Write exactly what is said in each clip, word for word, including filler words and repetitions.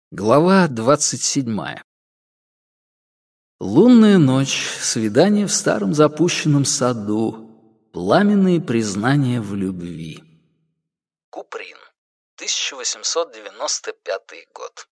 Глава двадцать седьмая. Лунная ночь, свидание в старом запущенном саду, пламенные признания в любви. Куприн, тысяча восемьсот девяносто пятый год.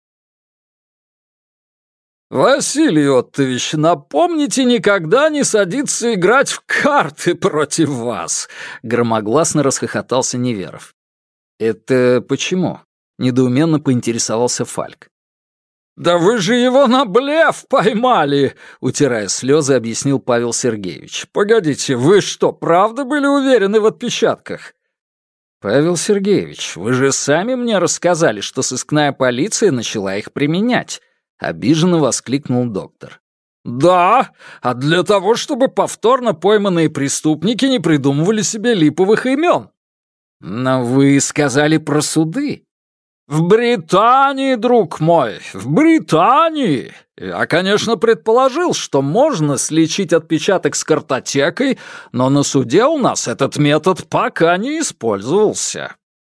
«Василий Оттович, напомните никогда не садиться играть в карты против вас!» — громогласно расхохотался Неверов. «Это почему?» — недоуменно поинтересовался Фальк. «Да вы же его на блеф поймали!» — утирая слезы, объяснил Павел Сергеевич. «Погодите, вы что, правда были уверены в отпечатках?» «Павел Сергеевич, вы же сами мне рассказали, что сыскная полиция начала их применять», — обиженно воскликнул доктор. «Да, а для того, чтобы повторно пойманные преступники не придумывали себе липовых имен». «Но вы сказали про суды». «В Британии, друг мой, в Британии! Я, конечно, предположил, что можно сличить отпечаток с картотекой, но на суде у нас этот метод пока не использовался».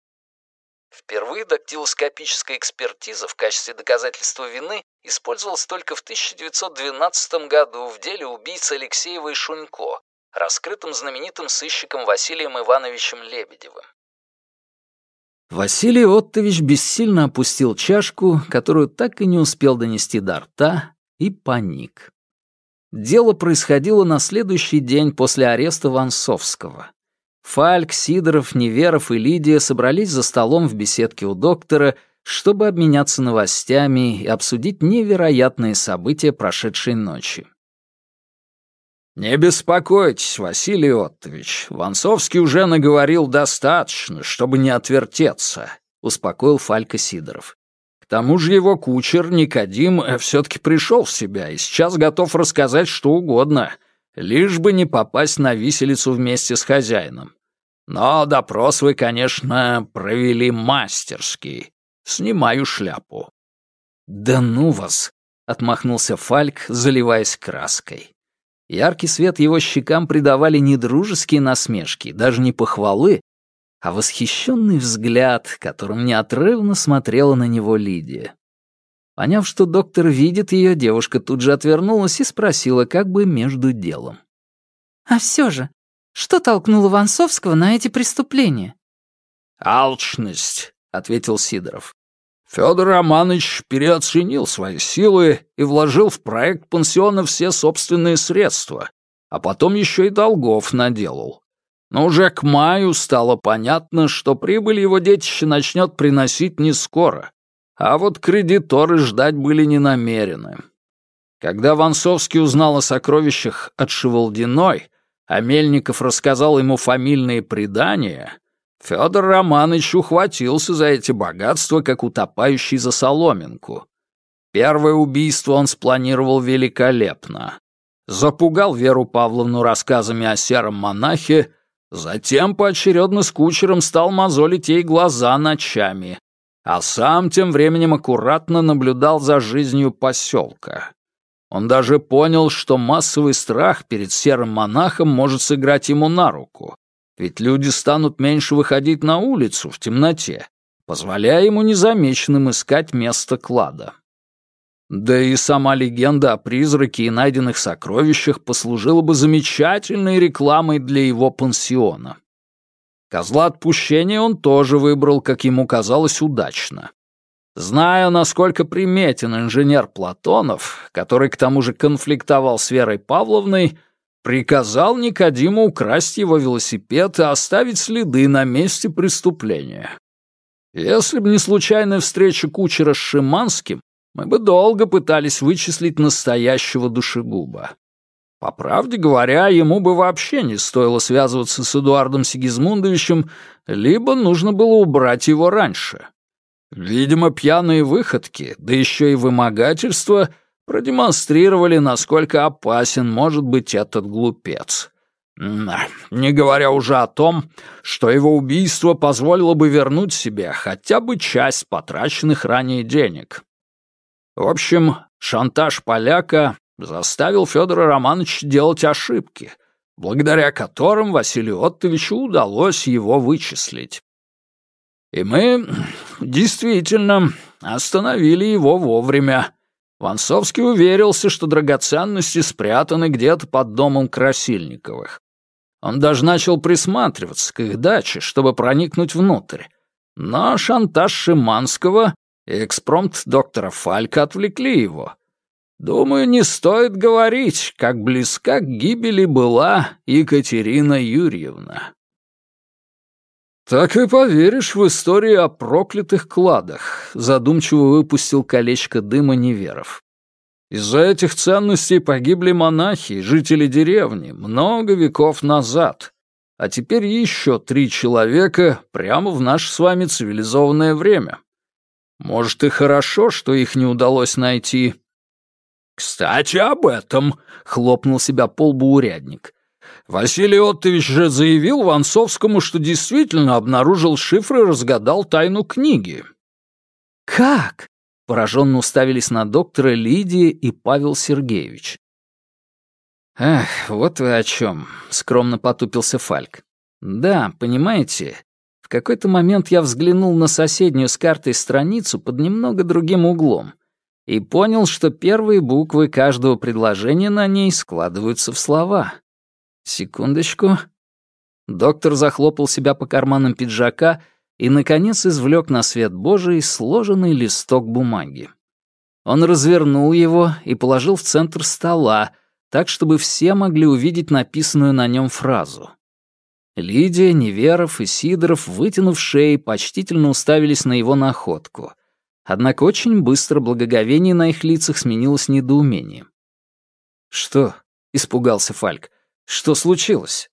Впервые дактилоскопическая экспертиза в качестве доказательства вины использовалась только в тысяча девятьсот двенадцатом году в деле убийц Алексеева и Шунько, раскрытым знаменитым сыщиком Василием Ивановичем Лебедевым. Василий Оттович бессильно опустил чашку, которую так и не успел донести до рта, и паник. Дело происходило на следующий день после ареста Вонсовского. Фальк, Сидоров, Неверов и Лидия собрались за столом в беседке у доктора, чтобы обменяться новостями и обсудить невероятные события прошедшей ночи. «Не беспокойтесь, Василий Оттович, Вонсовский уже наговорил достаточно, чтобы не отвертеться», — успокоил Фалька Сидоров. «К тому же его кучер Никодим все-таки пришел в себя и сейчас готов рассказать что угодно, лишь бы не попасть на виселицу вместе с хозяином. Но допрос вы, конечно, провели мастерски. Снимаю шляпу». «Да ну вас!» — отмахнулся Фальк, заливаясь краской. Яркий свет его щекам придавали не дружеские насмешки, даже не похвалы, а восхищенный взгляд, которым неотрывно смотрела на него Лидия. Поняв, что доктор видит ее, девушка тут же отвернулась и спросила, как бы между делом. «А все же, что толкнуло Вонсовского на эти преступления?» «Алчность», — ответил Сидоров. Федор Романович переоценил свои силы и вложил в проект пансиона все собственные средства, а потом еще и долгов наделал. Но уже к маю стало понятно, что прибыль его детище начнет приносить не скоро, а вот кредиторы ждать были не намерены. Когда Вонсовский узнал о сокровищах от Шевалдиной, а Мельников рассказал ему фамильные предания, Федор Романович ухватился за эти богатства, как утопающий за соломинку. Первое убийство он спланировал великолепно. Запугал Веру Павловну рассказами о сером монахе, затем поочередно с кучером стал мозолить ей глаза ночами, а сам тем временем аккуратно наблюдал за жизнью поселка. Он даже понял, что массовый страх перед серым монахом может сыграть ему на руку. Ведь люди станут меньше выходить на улицу в темноте, позволяя ему незамеченным искать место клада. Да и сама легенда о призраке и найденных сокровищах послужила бы замечательной рекламой для его пансиона. Козла отпущения он тоже выбрал, как ему казалось, удачно. Зная, насколько приметен инженер Платонов, который к тому же конфликтовал с Верой Павловной, приказал Никодиму украсть его велосипед и оставить следы на месте преступления. Если бы не случайная встреча кучера с Шиманским, мы бы долго пытались вычислить настоящего душегуба. По правде говоря, ему бы вообще не стоило связываться с Эдуардом Сигизмундовичем, либо нужно было убрать его раньше. Видимо, пьяные выходки, да еще и вымогательство — продемонстрировали, насколько опасен может быть этот глупец. Не говоря уже о том, что его убийство позволило бы вернуть себе хотя бы часть потраченных ранее денег. В общем, шантаж поляка заставил Федора Романовича делать ошибки, благодаря которым Василию Оттовичу удалось его вычислить. И мы действительно остановили его вовремя. Ванцовский уверился, что драгоценности спрятаны где-то под домом Красильниковых. Он даже начал присматриваться к их даче, чтобы проникнуть внутрь. Но шантаж Шиманского и экспромт доктора Фалька отвлекли его. Думаю, не стоит говорить, как близка к гибели была Екатерина Юрьевна. «Так и поверишь в истории о проклятых кладах», — задумчиво выпустил колечко дыма Неверов. «Из-за этих ценностей погибли монахи и жители деревни много веков назад, а теперь еще три человека прямо в наше с вами цивилизованное время. Может, и хорошо, что их не удалось найти». «Кстати, об этом», — хлопнул себя по лбу урядник. «Василий Оттович же заявил Ванцовскому, что действительно обнаружил шифр и разгадал тайну книги». «Как?» — пораженно уставились на доктора Лидия и Павел Сергеевич. «Эх, вот вы о чем», — скромно потупился Фальк. «Да, понимаете, в какой-то момент я взглянул на соседнюю с картой страницу под немного другим углом и понял, что первые буквы каждого предложения на ней складываются в слова. Секундочку». Доктор захлопал себя по карманам пиджака и, наконец, извлек на свет Божий сложенный листок бумаги. Он развернул его и положил в центр стола, так, чтобы все могли увидеть написанную на нем фразу. Лидия, Неверов и Сидоров, вытянув шеи, почтительно уставились на его находку. Однако очень быстро благоговение на их лицах сменилось недоумением. «Что?» — испугался Фальк. «Что случилось?»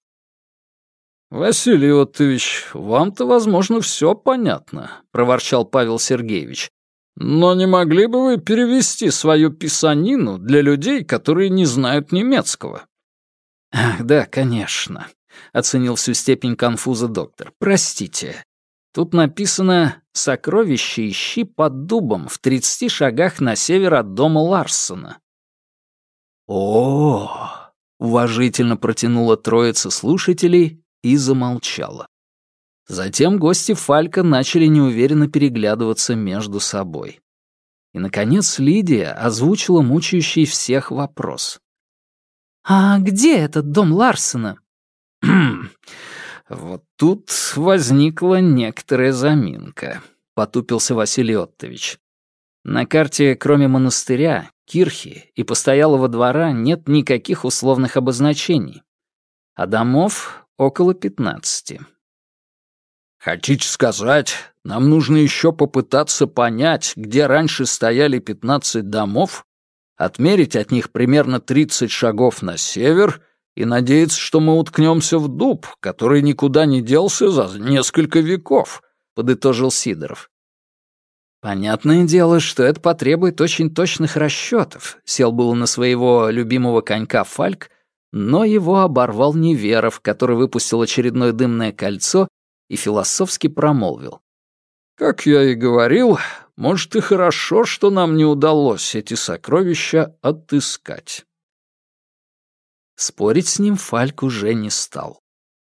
«Василий Оттович, вам-то, возможно, все понятно», — проворчал Павел Сергеевич. «Но не могли бы вы перевести свою писанину для людей, которые не знают немецкого?» «Ах, да, конечно», — оценил всю степень конфуза доктор. «Простите. Тут написано «Сокровище ищи под дубом в тридцати шагах на север от дома Ларсона». «О-о-о!» — уважительно протянула троица слушателей и замолчала. Затем гости Фалька начали неуверенно переглядываться между собой. И, наконец, Лидия озвучила мучающий всех вопрос. «А где этот дом Ларсена?» «Вот тут возникла некоторая заминка», — потупился Василий Оттович. «На карте, кроме монастыря, кирхи и постоялого двора, нет никаких условных обозначений, а домов около пятнадцати». «Хотите сказать, нам нужно еще попытаться понять, где раньше стояли пятнадцать домов, отмерить от них примерно тридцать шагов на север и надеяться, что мы уткнемся в дуб, который никуда не делся за несколько веков», — подытожил Сидоров. «Понятное дело, что это потребует очень точных расчетов», — сел было на своего любимого конька Фальк, но его оборвал Неверов, который выпустил очередное дымное кольцо и философски промолвил. «Как я и говорил, может, и хорошо, что нам не удалось эти сокровища отыскать». Спорить с ним Фальк уже не стал.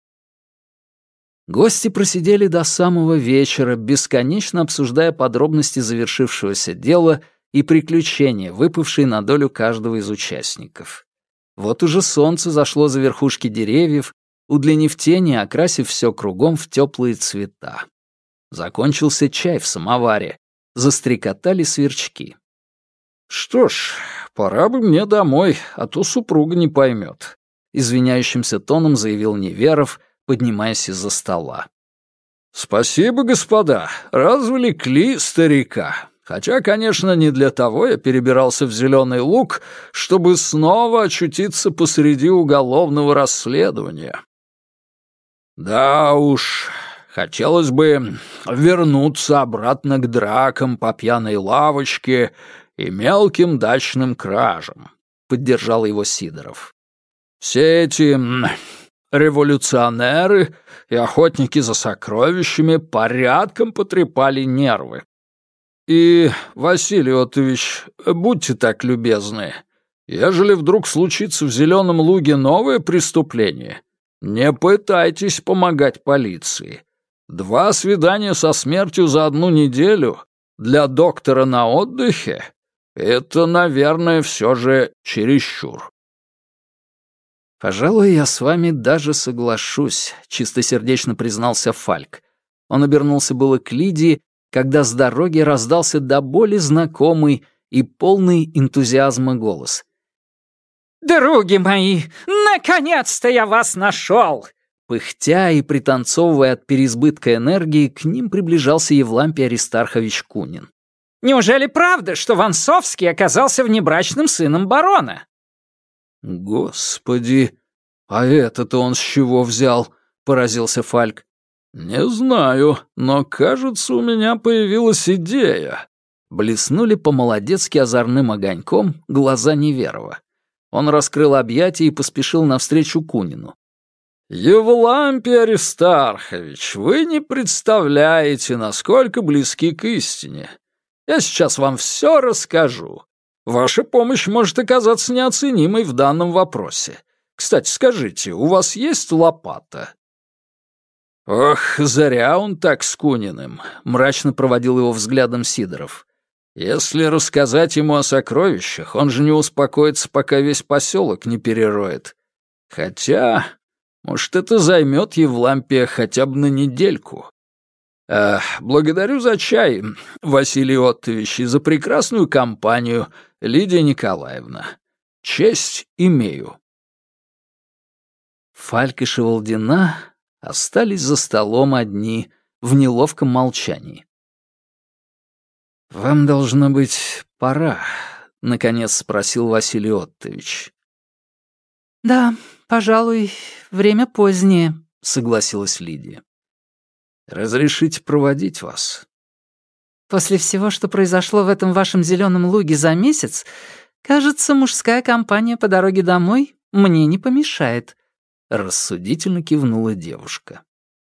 Гости просидели до самого вечера, бесконечно обсуждая подробности завершившегося дела и приключения, выпавшие на долю каждого из участников. Вот уже солнце зашло за верхушки деревьев, удлинив тени, окрасив все кругом в теплые цвета. Закончился чай в самоваре, застрекотали сверчки. «Что ж, пора бы мне домой, а то супруга не поймет», — извиняющимся тоном заявил Неверов, поднимаясь из-за стола. «Спасибо, господа, развлекли старика. Хотя, конечно, не для того я перебирался в Зеленый Луг, чтобы снова очутиться посреди уголовного расследования. Да уж, хотелось бы вернуться обратно к дракам по пьяной лавочке и мелким дачным кражам», — поддержал его Сидоров. «Все эти революционеры и охотники за сокровищами порядком потрепали нервы. И, Василий Оттович, будьте так любезны, ежели вдруг случится в Зеленом Луге новое преступление, не пытайтесь помогать полиции. Два свидания со смертью за одну неделю для доктора на отдыхе это, наверное, все же чересчур». «Пожалуй, я с вами даже соглашусь», — чистосердечно признался Фальк. Он обернулся было к Лидии, когда с дороги раздался до боли знакомый и полный энтузиазма голос. «Други мои, наконец-то я вас нашел!» Пыхтя и пританцовывая от переизбытка энергии, к ним приближался Евлампий Аристархович Кунин. «Неужели правда, что Вонсовский оказался внебрачным сыном барона?» «Господи, а это-то он с чего взял?» — поразился Фальк. «Не знаю, но, кажется, у меня появилась идея». Блеснули по-молодецки озорным огоньком глаза Неверова. Он раскрыл объятия и поспешил навстречу Кунину. «Евлампий Аристархович, вы не представляете, насколько близки к истине. Я сейчас вам все расскажу. Ваша помощь может оказаться неоценимой в данном вопросе. Кстати, скажите, у вас есть лопата?» «Ох, зря он так с Куниным», — мрачно проводил его взглядом Сидоров. «Если рассказать ему о сокровищах, он же не успокоится, пока весь поселок не перероет. Хотя, может, это займет Евлампия хотя бы на недельку. Э, благодарю за чай, Василий Оттович, и за прекрасную компанию, Лидия Николаевна. Честь имею». Фальк и Шевалдина остались за столом одни, в неловком молчании. «Вам, должно быть, пора», — наконец спросил Василий Оттович. «Да, пожалуй, время позднее», — согласилась Лидия. «Разрешите проводить вас?» «После всего, что произошло в этом вашем зеленом луге за месяц, кажется, мужская компания по дороге домой мне не помешает», — рассудительно кивнула девушка.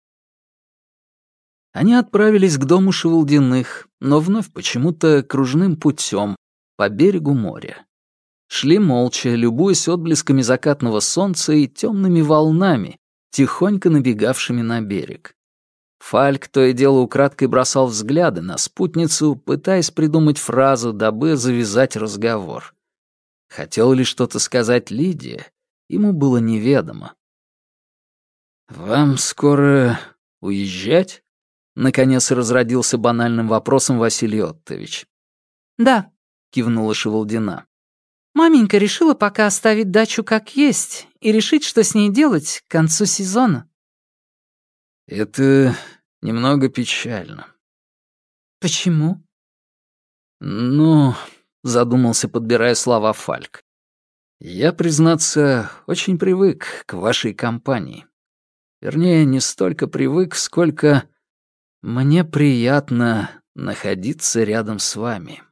Они отправились к дому Шевалдиных, но вновь почему-то кружным путем по берегу моря. Шли молча, любуясь отблесками закатного солнца и темными волнами, тихонько набегавшими на берег. Фальк то и дело украдкой бросал взгляды на спутницу, пытаясь придумать фразу, дабы завязать разговор. Хотел ли что-то сказать Лидия, ему было неведомо. «Вам скоро уезжать?» Наконец разродился банальным вопросом Василий Оттович. «Да», — кивнула Шевалдина. «Маменька решила пока оставить дачу как есть и решить, что с ней делать к концу сезона». «Это немного печально». «Почему?» «Ну...» — задумался, подбирая слова Фальк. «Я, признаться, очень привык к вашей компании. Вернее, не столько привык, сколько мне приятно находиться рядом с вами».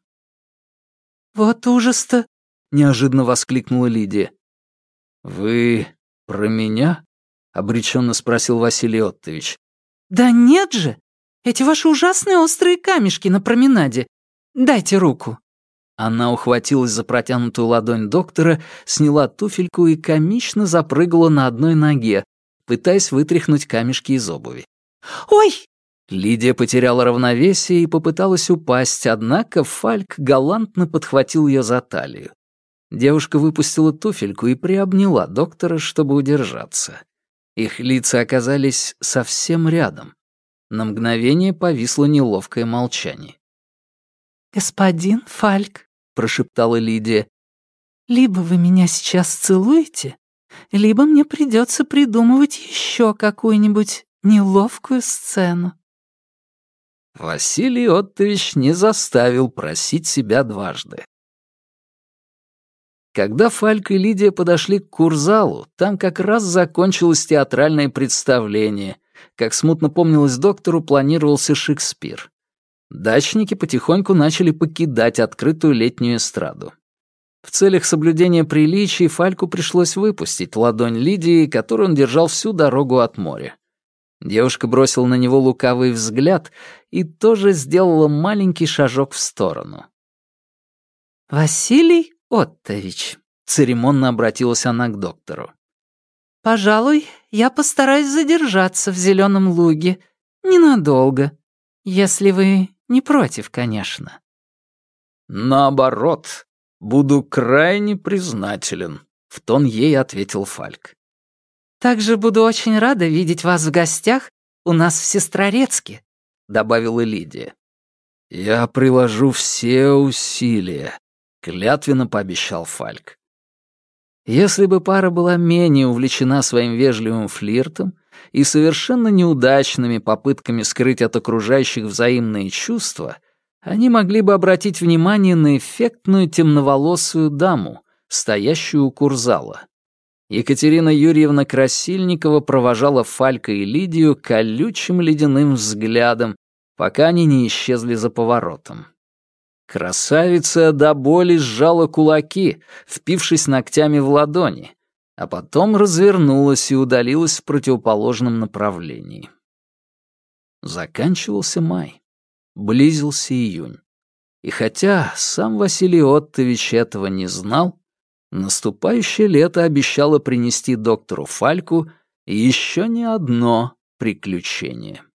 «Вот ужас-то!» — неожиданно воскликнула Лидия. «Вы про меня?» — обреченно спросил Василий Оттович. «Да нет же! Эти ваши ужасные острые камешки на променаде. Дайте руку». Она ухватилась за протянутую ладонь доктора, сняла туфельку и комично запрыгала на одной ноге, пытаясь вытряхнуть камешки из обуви. «Ой!» Лидия потеряла равновесие и попыталась упасть, однако Фальк галантно подхватил ее за талию. Девушка выпустила туфельку и приобняла доктора, чтобы удержаться. Их лица оказались совсем рядом. На мгновение повисло неловкое молчание. «Господин Фальк», — прошептала Лидия, — «либо вы меня сейчас целуете, либо мне придется придумывать еще какую-нибудь неловкую сцену». Василий Оттович не заставил просить себя дважды. Когда Фальк и Лидия подошли к курзалу, там как раз закончилось театральное представление. Как смутно помнилось доктору, планировался Шекспир. Дачники потихоньку начали покидать открытую летнюю эстраду. В целях соблюдения приличий Фальку пришлось выпустить ладонь Лидии, которую он держал всю дорогу от моря. Девушка бросила на него лукавый взгляд и тоже сделала маленький шажок в сторону. «Василий Оттович», — церемонно обратилась она к доктору. «пожалуй, я постараюсь задержаться в зеленом луге. Ненадолго. Если вы Не против, конечно». «Наоборот, буду крайне признателен», — в тон ей ответил Фальк. «Также буду очень рада видеть вас в гостях у нас в Сестрорецке», — добавила Лидия. «Я приложу все усилия», — клятвенно пообещал Фальк. Если бы пара была менее увлечена своим вежливым флиртом и совершенно неудачными попытками скрыть от окружающих взаимные чувства, они могли бы обратить внимание на эффектную темноволосую даму, стоящую у курзала. Екатерина Юрьевна Красильникова провожала Фалька и Лидию колючим ледяным взглядом, пока они не исчезли за поворотом. Красавица до боли сжала кулаки, впившись ногтями в ладони, а потом развернулась и удалилась в противоположном направлении. Заканчивался май. Близился июнь. И хотя сам Василий Оттович этого не знал, наступающее лето обещало принести доктору Фальку еще не одно приключение.